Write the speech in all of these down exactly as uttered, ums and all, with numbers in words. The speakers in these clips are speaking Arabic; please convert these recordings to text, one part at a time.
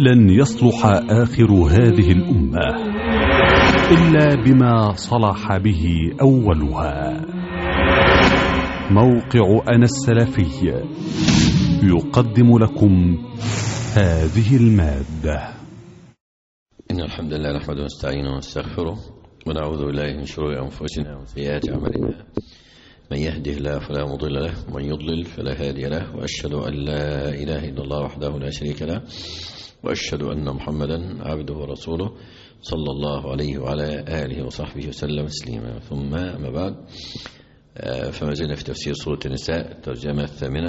لن يصلح آخر هذه الأمة إلا بما صلح به أولها. موقع أنا السلفي يقدم لكم هذه المادة. إن الحمد لله نحمده ونستعينه ونستغفره ونعوذ بالله من شرور أنفسنا وسيئات أعمالنا. من يهده الله فلا مضل له ومن يضلل فلا هادي له، وأشهد أن لا إله إلا الله وحده لا شريك له، وأشهد أن محمدا عبده ورسوله صلى الله عليه وعلى آله وصحبه وسلم تسليما. ثم أما بعد، فما زلنا في تفسير سورة النساء الترجمة الثامنة.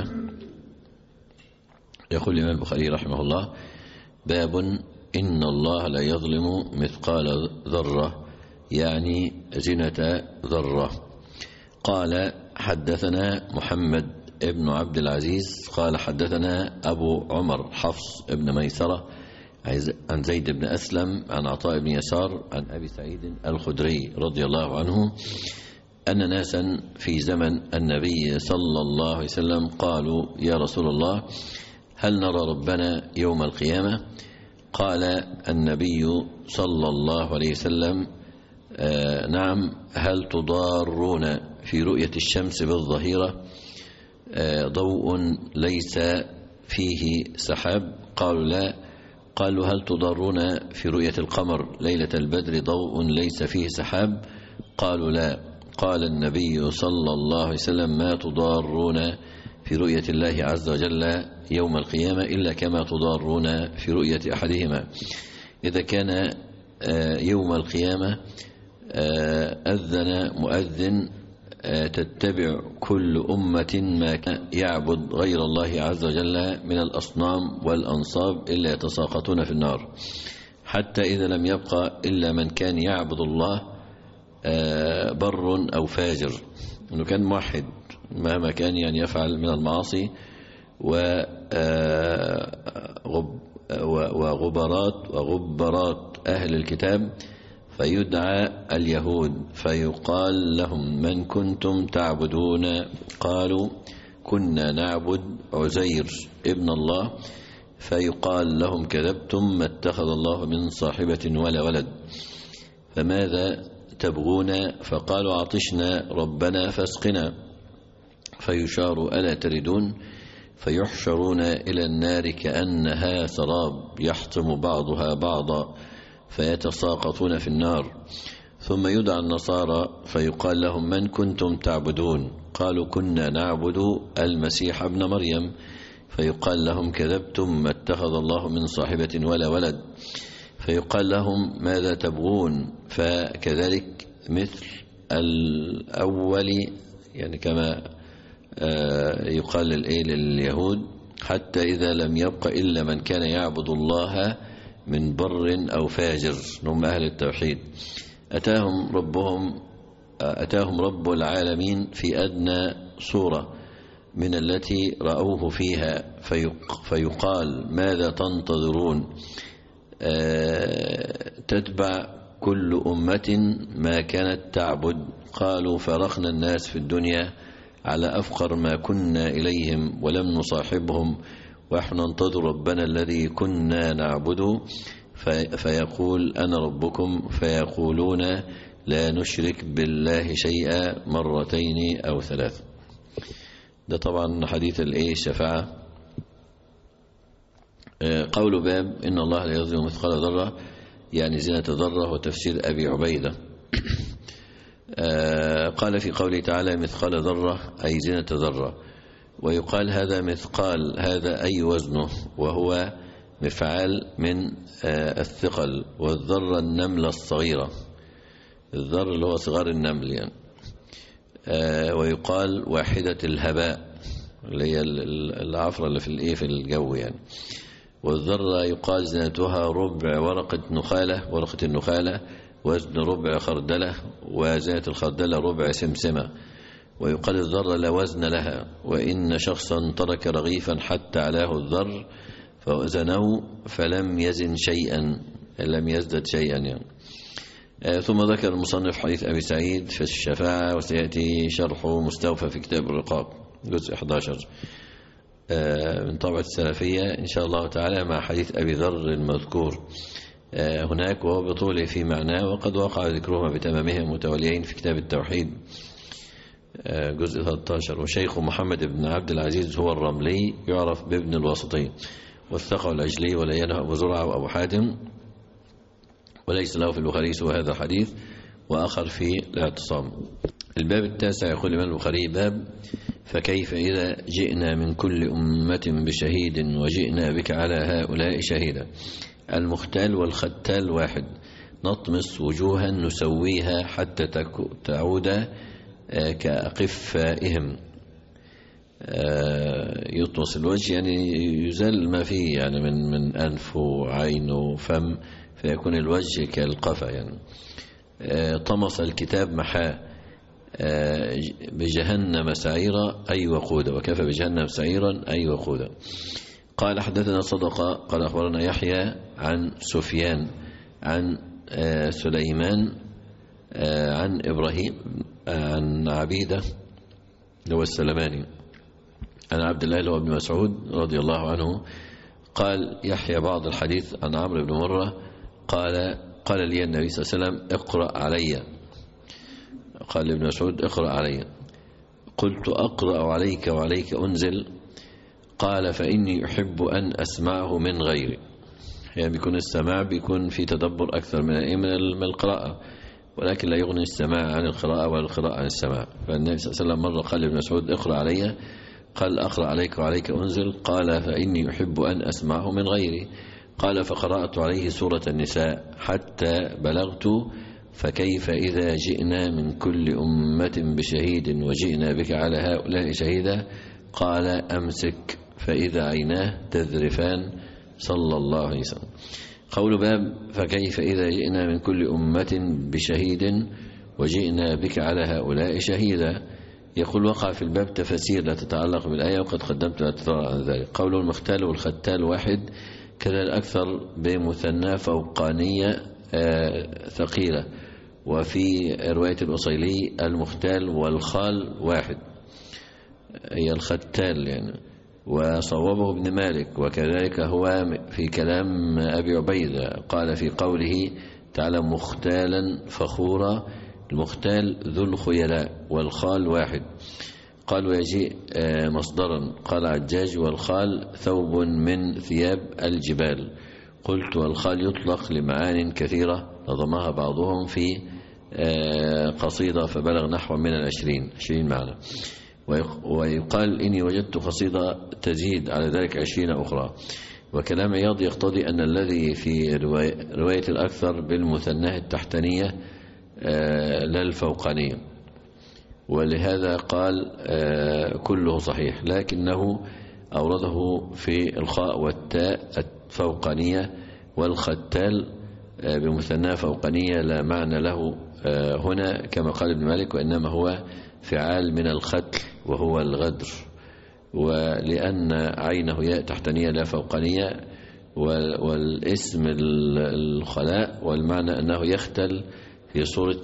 يقول الإمام البخاري رحمه الله: باب إن الله لا يظلم مثقال ذرة، يعني زنة ذرة. قال: حدثنا محمد ابن عبد العزيز قال حدثنا أبو عمر حفص ابن ميسرة عن زيد بن أسلم عن عطاء بن يسار عن أبي سعيد الخدري رضي الله عنه أن ناسا في زمن النبي صلى الله عليه وسلم قالوا: يا رسول الله، هل نرى ربنا يوم القيامة؟ قال النبي صلى الله عليه وسلم: آه نعم، هل تضارون في رؤية الشمس بالظهيرة آه ضوء ليس فيه سحاب؟ قالوا: لا. قالوا: هل تضارون في رؤية القمر ليلة البدر ضوء ليس فيه سحاب؟ قالوا: لا. قال النبي صلى الله عليه وسلم: ما تضارون في رؤية الله عز وجل يوم القيامة إلا كما تضارون في رؤية أحدهما. إذا كان يوم القيامة أذن مؤذن تتبع كل أمة ما كان يعبد غير الله عز وجل من الأصنام والأنصاب إلا يتساقطون في النار، حتى إذا لم يبقى إلا من كان يعبد الله بر أو فاجر، أنه كان موحد مهما كان يعني يفعل من المعاصي، وغبرات وغبرات أهل الكتاب، فيدعى اليهود فيقال لهم: من كنتم تعبدون؟ قالوا: كنا نعبد عزير ابن الله. فيقال لهم: كذبتم، ما اتخذ الله من صاحبة ولا ولد، فماذا تبغون؟ فقالوا: عطشنا ربنا فاسقنا. فيشار: ألا تردون؟ فيحشرون إلى النار كأنها سراب يحطم بعضها بعضا فيتساقطون في النار. ثم يدعى النصارى فيقال لهم: من كنتم تعبدون؟ قالوا: كنا نعبد المسيح ابن مريم. فيقال لهم: كذبتم، ما اتخذ الله من صاحبة ولا ولد. فيقال لهم: ماذا تبغون؟ فكذلك مثل الأول، يعني كما يقال لليهود، حتى إذا لم يبق إلا من كان يعبد الله من بر أو فاجر، هم أهل التوحيد، أتاهم ربهم أتاهم رب العالمين في أدنى صورة من التي رأوه فيها، فيقال: ماذا تنتظرون؟ تتبع كل أمة ما كانت تعبد. قالوا: فارقنا الناس في الدنيا على أفقر ما كنا إليهم ولم نصاحبهم، ونحن ننتظر ربنا الذي كنا نعبده. فيقول: أنا ربكم، فيقولون: لا نشرك بالله شيئا، مرتين أو ثلاث. ده طبعا حديث الايه الشفاعة. قول باب إن الله لا يظلم مثقال ذرة، يعني زنة ذرة، وتفسير أبي عبيدة. قال في قوله تعالى: مثقال ذرة أي زنة ذرة. ويقال هذا مثقال، هذا أي وزنه، وهو مفعال من الثقل. والذرة النملة الصغيرة، الذر اللي هو صغار النمل يعني. ويقال واحدة الهباء، اللي هي العفرة اللي في الايه في الجو يعني. والذرة يقال زنتها ربع ورقة نخالة، ورقة النخالة وزن ربع خردلة، وزنة الخردلة ربع سمسمة. ويقال الذرة لا وزن لها، وإن شخصا ترك رغيفا حتى علاه الذر فوزنه فلم يزن شيئا، لم يزدد شيئا يعني. ثم ذكر المصنف حديث أبي سعيد في الشفاعة، وسيأتي شرحه مستوفى في كتاب الرقاق جزء أحد عشر. من طبعة السلفية إن شاء الله تعالى مع حديث أبي ذر المذكور هناك وهو بطوله في معناه، وقد وقع ذكرهما بتمامهم متواليين في كتاب التوحيد جزء ثلاثة عشر. وشيخ محمد بن عبد العزيز هو الرملي، يعرف بابن الواسطي، والثقة العجلي، ولينه أبو زرعة وأبو حاتم، وليس له في البخاري سوى هذا الحديث وآخر في الاعتصام. الباب التاسع يقول الإمام البخاري: باب فكيف إذا جئنا من كل أمة بشهيد وجئنا بك على هؤلاء شهيدا. المختال والختال واحد، نطمس وجوها نسويها حتى تعود كأقفائهم. يطمس الوجه يعني يزال ما فيه يعني من من أنف وعين وفم، فيكون الوجه كالقفا يعني. طمس الكتاب محاه، بجهنم سعيرا أي وقودا، وكفى بجهنم سعيرا أي وقودا. قال: حدثنا صدقة قال أخبرنا يحيى عن سفيان عن سليمان عن إبراهيم عن عبيدة هو السلماني عن عبد الله اللي هو ابن مسعود رضي الله عنه قال: يحيى بعض الحديث عن عمرو بن مرة قال: قال لي النبي صلى الله عليه وسلم: اقرأ علي. قال لابن مسعود: اقرأ علي. قلت: أقرأ عليك وعليك أنزل؟ قال: فإني أحب أن أسمعه من غيري. يعني بيكون السماع بيكون في تدبر أكثر من من القراءة، ولكن لا يغني السماع عن القراءة ولا القراءة عن السماع. فالنبي صلى الله عليه وسلم مرة قال لابن مسعود: اقرأ علي. قال: أقرأ عليك وعليك أنزل؟ قال: فإني أحب أن أسمعه من غيري. قال: فقرأت عليه سورة النساء حتى بلغت: فكيف إذا جئنا من كل أمة بشهيد وجئنا بك على هؤلاء شهيدا. قال: أمسك فإذا عيناه تذرفان. صلى الله عليه وسلم. قول باب فكيف إذا جئنا من كل أمة بشهيد وجئنا بك على هؤلاء شهيدا. يقول: وقع في الباب تفاسير لا تتعلق بالآية وقد قدمت الاعتذار عن ذلك. قول المختال والختال واحد، كذا الأكثر بمثنى فوقانية آه ثقيلة. وفي رواية الأصيلي: المختال والخال واحد، هي الختال يعني. وصوبه ابن مالك، وكذلك هو في كلام أبي عبيدة قال في قوله تعالى: مختالا فخورا. المختال ذو الخيلاء، والخال واحد. قال: ويجيء مصدرا. قال عجاج: والخال ثوب من ثياب الجبال. قلت: والخال يطلق لمعان كثيرة نظمها بعضهم في قصيدة فبلغ نحو من العشرين عشرين معنى. ويقال: إني وجدت قصيدة تزيد على ذلك عشرين أخرى. وكلام عياض يقتضي أن الذي في رواية الأكثر بالمثناه التحتانية لا الفوقانية، ولهذا قال كله صحيح، لكنه أورده في الخاء والتاء الفوقانية، والختال بمثناه فوقانية لا معنى له هنا كما قال ابن مالك، وإنما هو فعال من الختل وهو الغدر. ولأن عينه ياء تحتانية لا فوقانية، والاسم الخلاء، والمعنى أنه يختل في صورة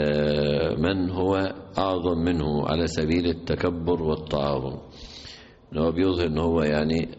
من هو أعظم منه على سبيل التكبر والتعاظم. هو بيظهر أنه هو يعني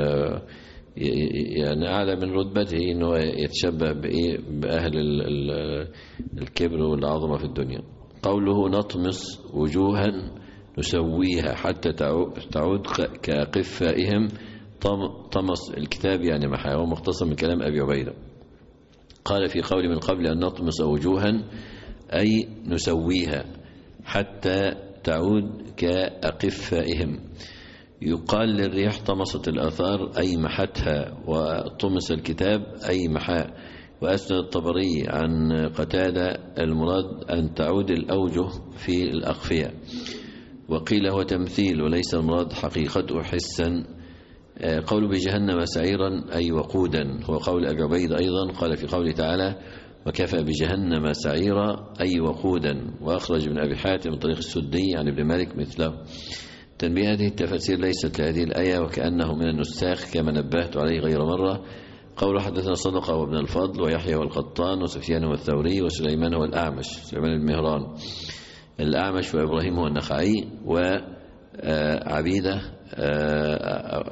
يعني أعلى من رتبته، أنه يتشبه بأهل الكبر والعظمة في الدنيا. قوله: نطمس وجوها نسويها حتى تعود كقفائهم. طمس الكتاب يعني محاه، هو مختصر من كلام أبي عبيدة. قال في قول من قبل: أن نطمس وجوها أي نسويها حتى تعود كأقفائهم. يقال للريح: طمست الآثار أي محتها، وطمس الكتاب أي محاه. وأسند الطبري عن قتادة: المراد أن تعود الأوجه في الأقفية. وقيل: هو تمثيل وليس المراد حقيقته حسا. قول بجهنم سعيرا أي وقودا، هو قول أبي عبيدة أيضا. قال في قوله تعالى: وكفى بجهنم سعيرا أي وقودا. وأخرج من أبي حاتم من طريق السدي عن ابن مالك مثله. تنبيه: هذه التفاسير ليست لهذه الآية، وكأنه من النساخ كما نبهت عليه غير مرة. قول: حدثنا صدقة وابن الفضل ويحيى والقطان وسفيان والثوري وسليمان والأعمش، سليمان المهران الأعمش، وإبراهيم هو النخعي، وعبيدة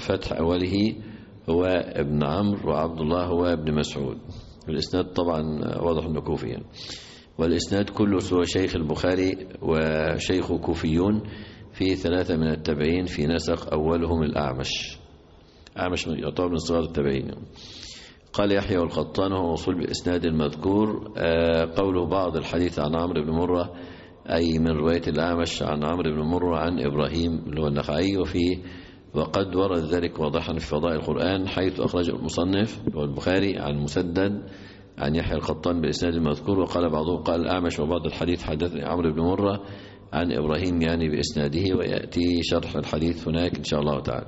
فتح أوله هو ابن عمرو وعبد الله هو ابن مسعود. الإسناد طبعا واضح أنه كوفي يعني. والإسناد كله سوى شيخ البخاري وشيخ كوفيون في ثلاثة من التابعين في نسق، أولهم الأعمش. أعمش يعتبر من صغار التابعين. قال يحيى والقطان هو موصول بالإسناد المذكور. قوله بعض الحديث عن عمرو بن مرة أي من رواية الأعمش عن عمرو بن مرة عن إبراهيم اللي هو النخعي، وفيه وقد ورد ذلك واضحا في فضائل القرآن حيث أخرج المصنف والبخاري عن مسدد عن يحيى القطان بالإسناد المذكور. وقال بعضهم قال الأعمش وبعض الحديث حدثني عمرو بن مرة عن إبراهيم يعني بإسناده، ويأتي شرح الحديث هناك إن شاء الله تعالى.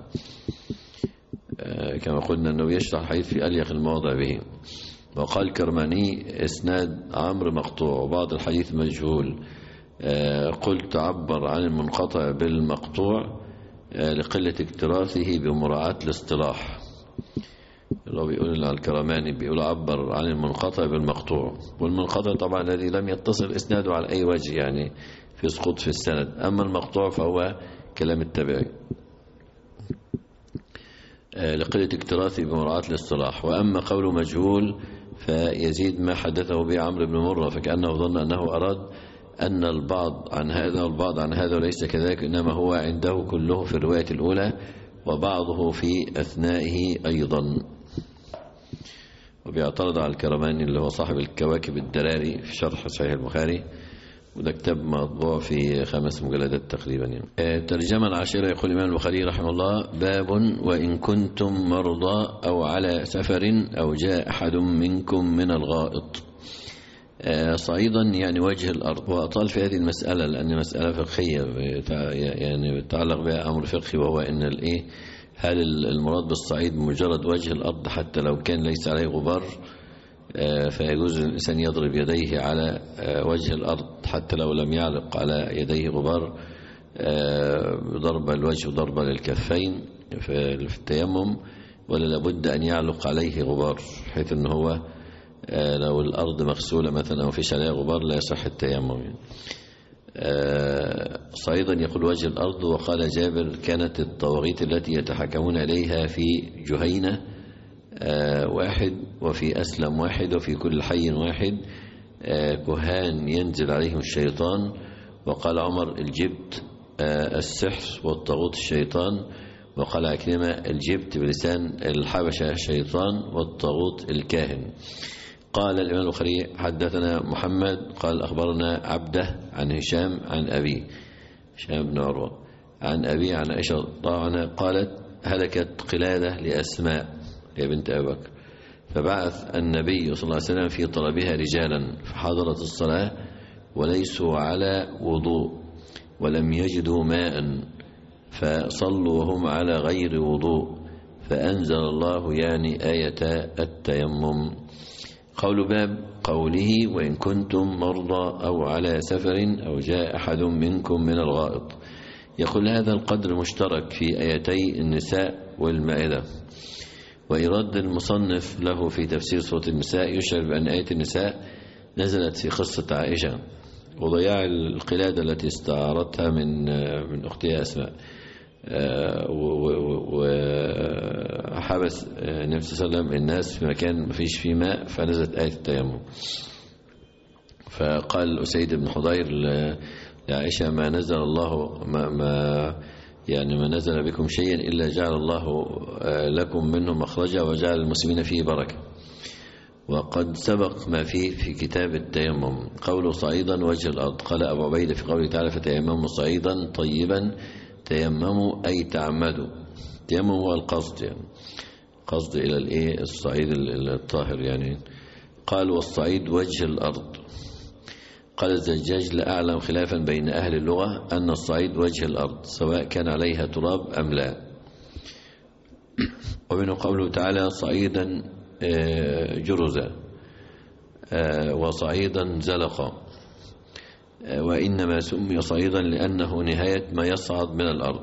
كما قلنا أنه يشرح الحديث في أليق المواضع به. وقال كرماني إسناد عمرو مقطوع وبعض الحديث مجهول. قلت عبر عن المنقطع بالمقطوع لقلة اكتراثه بمراعاة الاصطلاح. الله بيقول على الكرماني بيقول عبر عن المنقطع بالمقطوع، والمنقطع طبعا الذي لم يتصل إسناده على أي وجه يعني في سقوط في السند، أما المقطوع فهو كلام التابعي لقلة اكتراثه بمراعاة الاصطلاح. وأما قوله مجهول فيزيد ما حدثه به عمرو بن مرة، فكأنه ظن أنه أراد أن البعض عن هذا والبعض عن هذا، وليس كذلك، إنما هو عنده كله في الرواية الأولى وبعضه في أثنائه أيضا. وبيعترض على الكرماني اللي هو صاحب الكواكب الدراري في شرح صحيح البخاري، وده كتاب مطبوع في خمس مجلدات تقريبا يعني. ترجمة العاشرة يقول الإمام البخاري رحمه الله: باب وإن كنتم مرضى أو على سفر أو جاء أحد منكم من الغائط. صعيدا يعني وجه الأرض. وأطال في هذه المسألة لأن مسألة فقهية يعني يتعلق بها أمر فقهي، وهو أن الإيه هل المراد بالصعيد مجرد وجه الأرض حتى لو كان ليس عليه غبار، فيجوز الإنسان يضرب يديه على وجه الأرض حتى لو لم يعلق على يديه غبار، ضرب الوجه وضرب للكفين في التيمم، ولا لابد أن يعلق عليه غبار حيث أنه هو لو الأرض مغسولة مثلا أو فيش عليها غبار لا يصح التيمم يعني. صعيدا يقول وجه الأرض. وقال جابر: كانت الطواغيت التي يتحكمون إليها في جهينة واحد وفي أسلم واحد وفي كل حي واحد كهان ينزل عليهم الشيطان. وقال عمر: الجبت السحر والطاغوت الشيطان. وقال عكرمة: الجبت بلسان الحبشة الشيطان والطاغوت الكاهن. قال الإمام البخاري: حدثنا محمد قال أخبرنا عبده عن هشام عن أبي هشام بن عروة عن أبي عن عائشة طبعا قالت: هلكت قلادة لأسماء يا بنت أبي بكر، فبعث النبي صلى الله عليه وسلم في طلبها رجالا، فحضرت الصلاة وليسوا على وضوء ولم يجدوا ماء، فصلوا وهم على غير وضوء، فأنزل الله يعني آية التيمم. قول باب قوله: وإن كنتم مرضى أو على سفر أو جاء أحد منكم من الغائط. يقول هذا القدر مشترك في آيتي النساء والمائدة، وإيراد المصنف له في تفسير سورة النساء يشعر بأن آية النساء نزلت في قصة عائشة وضياع القلادة التي استعارتها من من أختها أسماء، وحبس النبي صلى الله عليه وسلم الناس في مكان ما فيش فيه ماء، فنزلت آية التيمم. فقال أسيد بن حضير لعائشة: ما نزل الله ما, ما يعني ما نزل بكم شيئا إلا جعل الله لكم منه مخرجا وجعل المسلمين فيه بركة. وقد سبق ما فيه في كتاب التيمم. قوله صعيدا وجه الأرض. قال أبو عبيدة في قوله تعالى: فتيمموا صعيدا طيبا. تيمموا أي تعمدوا. تيمم هو القصد يعني قصد إلى الإيه الصعيد الطاهر يعني. قال والصعيد وجه الأرض. قال الزجاج: لا أعلم خلافا بين أهل اللغة أن الصعيد وجه الأرض سواء كان عليها تراب أم لا. ومنه قوله تعالى: صعيدا جرزا وصعيدا زلقا. وإنما سمي صعيدا لأنه نهاية ما يصعد من الأرض.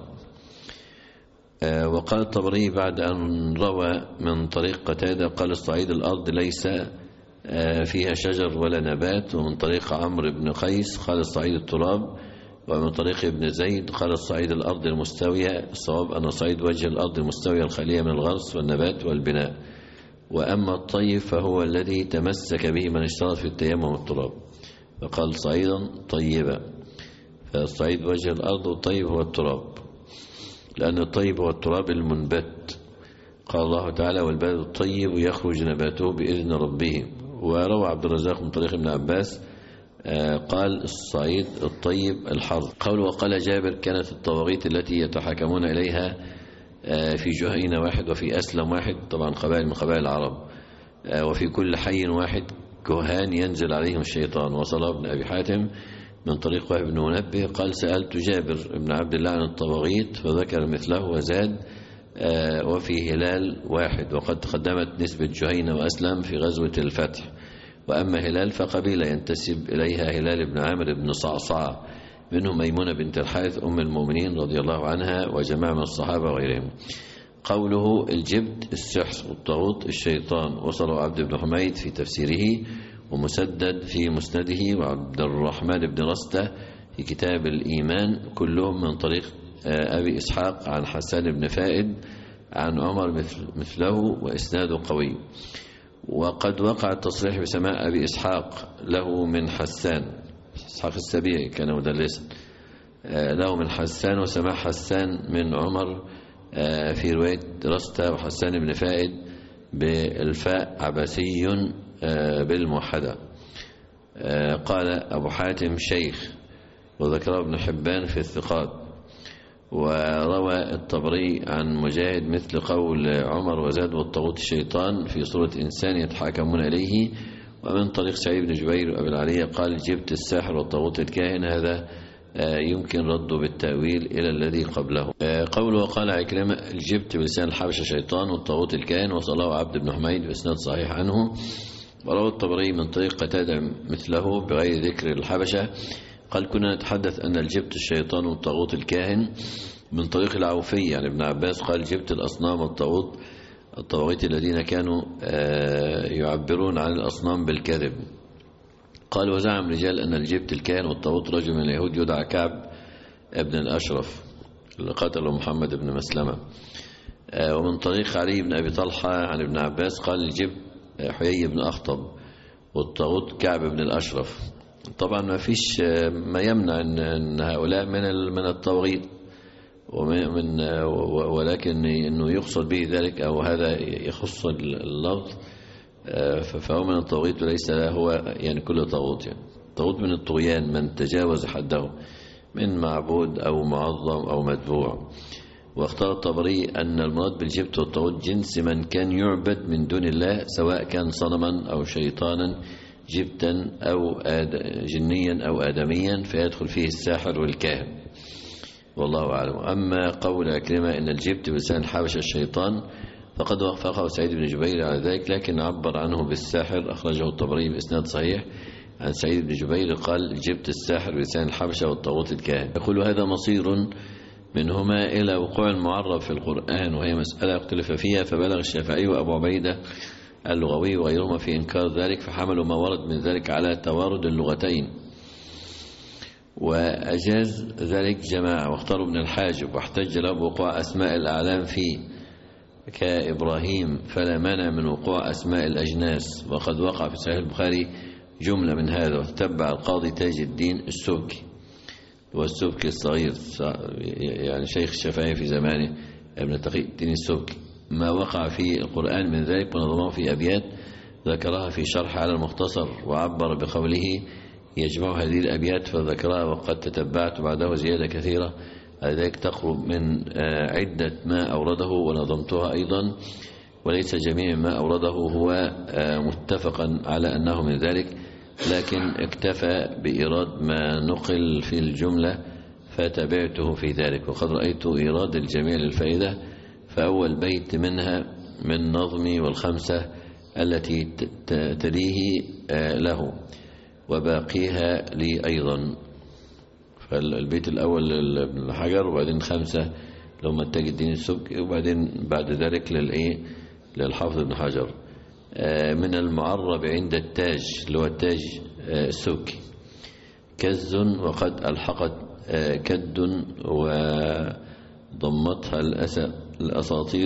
وقال الطبري بعد أن روى من طريق قتادة قال: الصعيد الأرض ليس فيها شجر ولا نبات. ومن طريق عمرو بن قيس قال: الصعيد التراب. ومن طريق ابن زيد قال الصعيد الأرض المستوية، الصواب أن صعيد وجه الأرض المستوية الخالية من الغرس والنبات والبناء. وأما الطيب فهو الذي تمسك به من اشترط في التيمم التراب، فقال صعيدا طيبا، فالصعيد وجه الأرض والطيب هو التراب، لأن الطيب هو التراب المنبت. قال الله تعالى والبلد الطيب يخرج نباته بإذن ربه. وروى عبد الرزاق من طريق ابن عباس قال الصعيد الطيب الحرث. قول وقال جابر كانت الطواغيت التي يتحاكمون إليها في جهينة واحد وفي أسلم واحد، طبعا قبائل من قبائل العرب، وفي كل حي واحد كهان ينزل عليهم الشيطان. وصل ابن أبي حاتم من طريق وهب بن منبه قال سألت جابر بن عبد الله عن الطواغيت فذكر مثله وزاد وفي هلال واحد، وقد تقدمت نسبة جهينة وأسلم في غزوة الفتح. وأما هلال فقبيلة ينتسب إليها هلال بن عامر بن صعصع، منهم ميمونة بنت الحارث أم المؤمنين رضي الله عنها وجماعة من الصحابة وغيرهم. قوله الجبت السحر والطاغوت الشيطان، وصله عبد بن حميد في تفسيره ومسدد في مسنده وعبد الرحمن بن رستة في كتاب الإيمان، كلهم من طريق أبي إسحاق عن حسان بن فائد عن عمر مثله وإسناده قوي. وقد وقع التصريح بسماع أبي إسحاق له من حسان، إسحاق السبيعي كان مدلسا، له من حسان وسماع حسان من عمر في رواية رستة وحسان بن فائد بالفاء عباسي بالموحدة. قال أبو حاتم شيخ، وذكره ابن حبان في الثقات. وروى الطبري عن مجاهد مثل قول عمر وزاد والطاغوت الشيطان في صورة إنسان يتحاكمون إليه. ومن طريق سعيد بن جبير وأبي العالية قال جبت الساحر والطاغوت الكاهن، هذا يمكن رده بالتأويل إلى الذي قبله. قوله وقال عكرمة الجبت بلسان الحبشة شيطان والطاغوت الكاهن، وصله عبد بن حميد بإسناد صحيح عنه. وروى الطبري من طريق قتادة مثله بغير ذكر الحبشة قال كنا نتحدث أن الجبت الشيطان والطاغوت الكاهن. من طريق العوفي يعني ابن عباس قال جبت الأصنام والطاغوت الطواغيت الذين كانوا يعبرون عن الأصنام بالكذب. قال وزعم رجال أن الجبت الكاهن والطاغوت رجل من اليهود يدعى كعب ابن الأشرف اللي قتله محمد بن مسلمة. ومن طريق علي بن أبي طلحة عن ابن عباس قال الجبت حيي بن أخطب والطاغوت كعب بن الأشرف. طبعا ما فيش ما يمنع أن هؤلاء من من الطواغيت، ومن ولكن انه يقصد به ذلك او هذا يخص اللفظ فهو من الطاغوت وليس هو يعني كل طاغوت. يعني طاغوت من الطغيان من تجاوز حده من معبود او معظم او متبوع. واختار الطبري ان المراد بالجبت والطاغوت جنس من كان يعبد من دون الله، سواء كان صنما او شيطانا جبتا او جنيا او ادميا، فيدخل فيه الساحر والكاهن والله أعلم. أما قول عكرمة إن الجبت بلسان الحبشة الشيطان فقد وافقه سعيد بن جبير على ذلك، لكن عبر عنه بالساحر، أخرجه الطبري بإسناد صحيح عن سعيد بن جبير قال الجبت الساحر بلسان الحبشة والطاغوت الكاهن. يقول هذا مصير منهما إلى وقوع المعرب في القرآن، وهي مسألة اختلف فيها، فبلغ الشافعي وأبو عبيدة اللغوي وغيرهما في إنكار ذلك، فحملوا ما ورد من ذلك على توارد اللغتين، وأجاز ذلك جماعة واختاروا ابن الحاجب، واحتج له بوقوع أسماء الأعلام فيه كإبراهيم فلا مانع من وقوع أسماء الأجناس، وقد وقع في صحيح البخاري جملة من هذا. وتتبع القاضي تاج الدين السبكي والسبكي الصغير يعني شيخ الشافعي في زمانه ابن تقي الدين السبكي ما وقع في القرآن من ذلك، ونظمه في أبيات ذكرها في شرح على المختصر، وعبر بقوله يجمع هذه الأبيات فذكرها، وقد تتبعت بعده زيادة كثيرة على ذلك تقرب من عدة ما أورده ونظمتها أيضا، وليس جميع ما أورده هو متفقا على أنه من ذلك، لكن اكتفى بإيراد ما نقل في الجملة فتبعته في ذلك. وقد رأيت إيراد الجميع للفائدة، فأول بيت منها من نظمي والخمسة التي تليه له، وباقيها لي أيضا. فالبيت الأول لابن حجر، وبعدين خمسة لهم تاج الدين السبكي، وبعدين بعد ذلك للإيه للحافظ ابن حجر. من المعرب عند التاج اللي هو التاج السبكي كز، وقد ألحقت كد وضمتها الأساطير،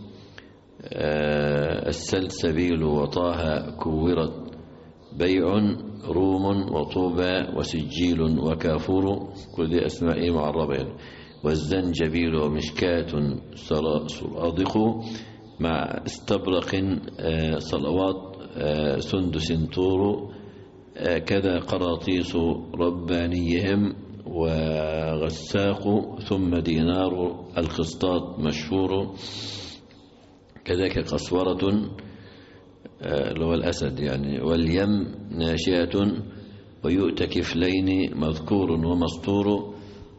السلسبيل وطه كورت، بيع روم وطوبى وسجيل وكافور، كل دي أسماء معربة، والزنجبيل ومشكاة سرادق مع استبرق صلوات سندس طور، كذا قراطيس ربانيهم وغساق، ثم دينار الخسطاط مشهور، كذاك قسورة اللي هو الأسد يعني، واليم ناشئة، ويؤتى كفلين مذكور ومسطور،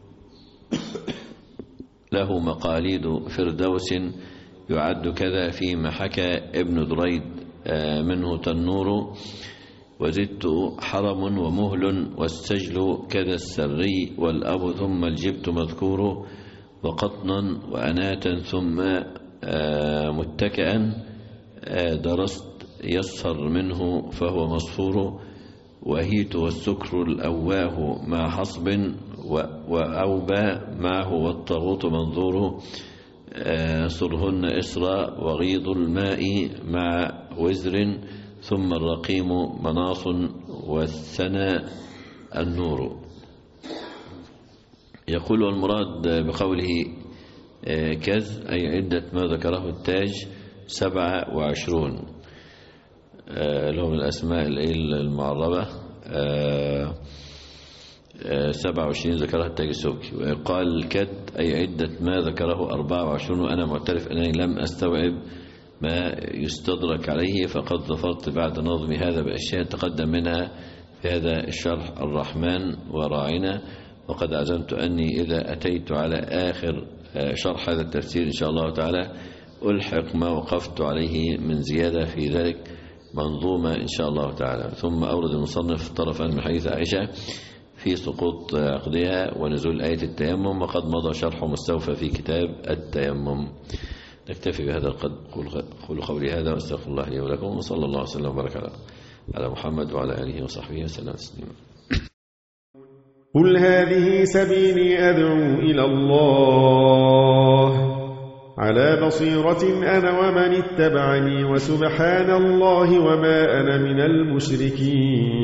له مقاليد فردوس يعد كذا فيما حكى ابن دريد منه تنور، وزدت حرم ومهل والسجل كذا السري والأب، ثم الجبت مذكور، وقطنا وأناتا ثم متكئا، درست يسهر منه فهو مصفور، وهيت والسكر الأواه مع حصب، وأوبى معه والطاغوت منظور، صرهن إسرى وغيض الماء مع وزر، ثم الرقيم مناص والثنى النور. يقول والمراد بقوله كذ أي عدة ما ذكره التاج سبعة وعشرون، لهم الأسماء المعربة سبعة وعشرين ذكرها التاج السبكي. ويقال كد أي عدة ما ذكره أربعة وعشرون، وأنا معترف أنني لم أستوعب ما يستدرك عليه، فقد ظفرت بعد نظم هذا بأشياء تقدم منها في هذا الشرح الرحمن وراعنا، وقد عزمت أني إذا أتيت على آخر شرح هذا التفسير إن شاء الله تعالى ألحق ما وقفت عليه من زيادة في ذلك منظومة إن شاء الله تعالى. ثم أورد المصنف طرفا من حديث عائشة في سقوط عقدها ونزول آية التيمم، وقد مضى شرح مستوفى في كتاب التيمم. نكتفي بهذا القدر، قولوا قولي هذا واستغفر الله لي ولكم، وصلى الله وسلم وبارك على على محمد وعلى آله وصحبه وسلم تسليما. قل هذه سبيلي أدعو إلى الله على بصيرة أنا ومن اتبعني، وسبحان الله وما أنا من المشركين.